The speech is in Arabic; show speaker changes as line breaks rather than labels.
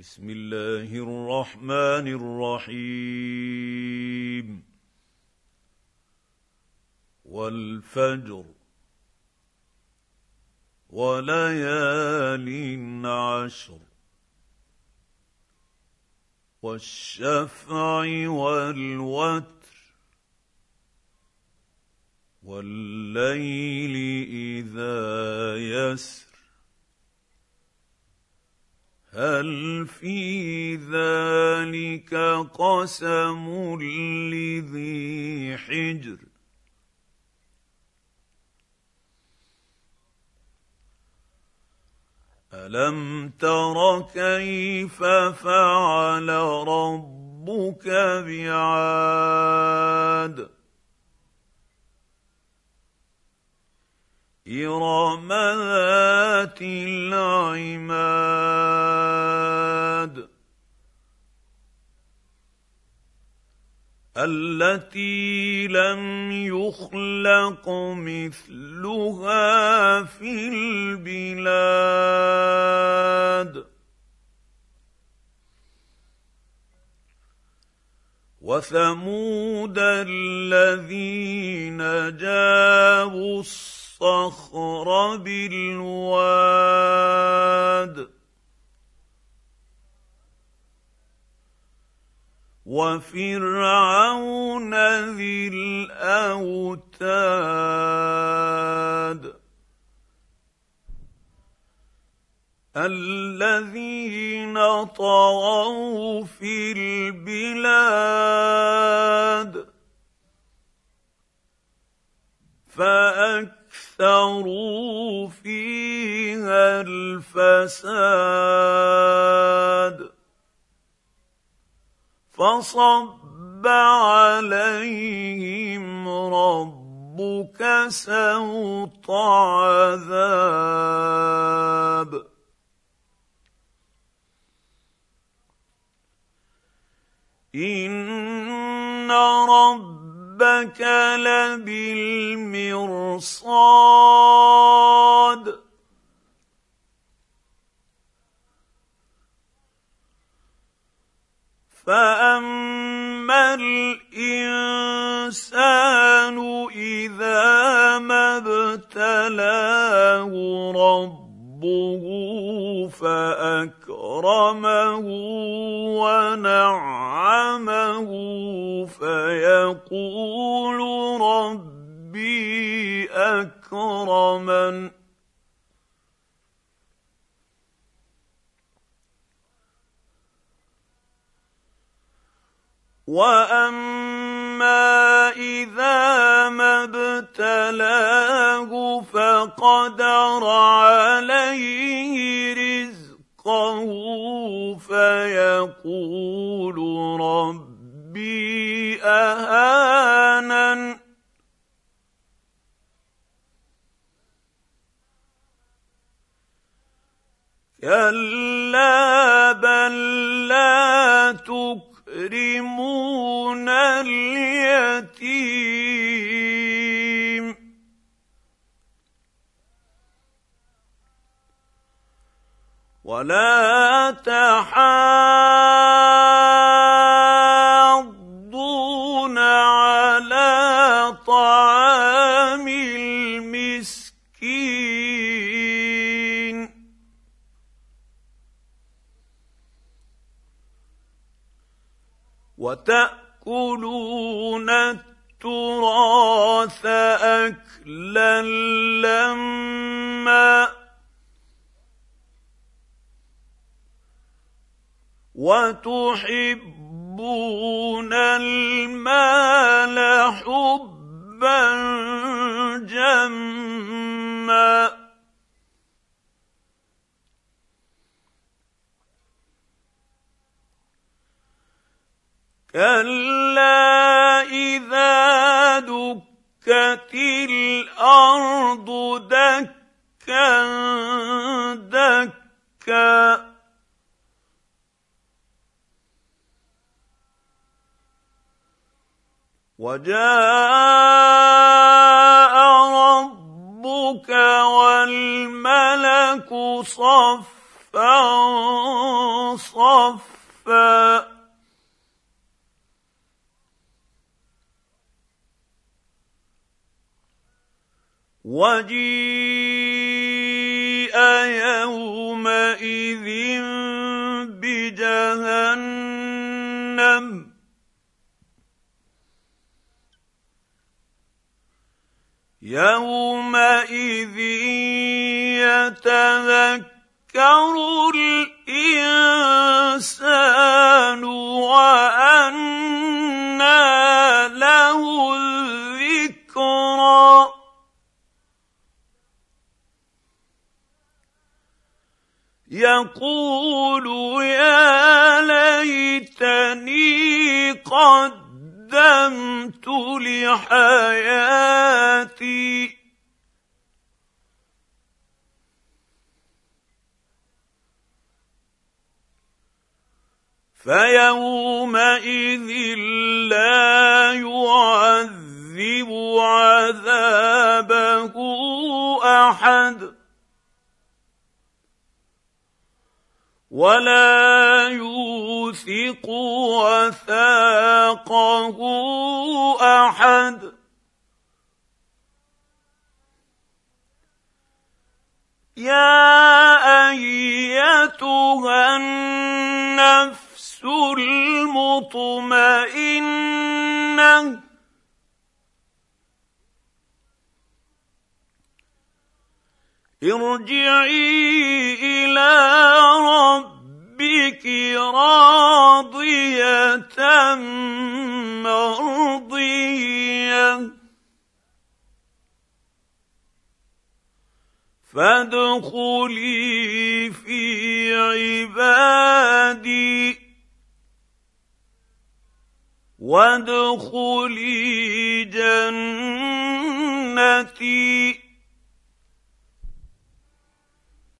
بسم الله الرحمن الرحيم. والفجر وليال عشر والشفع والوتر والليل إذا يسر هل في ذلك قسم لذي حجر ألم تر كيف فعل ربك بعاد إرم ذات العماد التي لم يخلق مثلها في البلاد وثمود الذين جابوا الصخر بالواد وفرعون ذي الأوتاد الذين طغوا في البلاد فأكثروا فيها الفساد فصب عليهم ربك سوط عذاب إن ربك لبالمرصاد فأما الإنسان إذا ما ابتلاه ربه فأكرمه ونعمه فيقول ربي أكرمن وأما إذا ما ابتلاه فقدر عليه رزقه فيقول ربي أهانن كلا بل لا تكرمون اليتيم ولا تحاضون على طعام المسكين وتأكلون التراث أكلا لما وتحبون المال حبا جما كلا إذا دكت الأرض دكا دكا وجاء ربك والملك صفا صفا وجيء يومئذ بجهنم يومئذ يتذكر الإنسان وأنى له الذكرى يقول يا ليتني قدمت لحياتي فيومئذ لا يعذب عذابه أحد ولا يوثق وثاقه أحد يا أيتها النفس المطمئنة ارجعي إلى ربك راضية مرضية فادخلي في عبادي وادخلي جنتي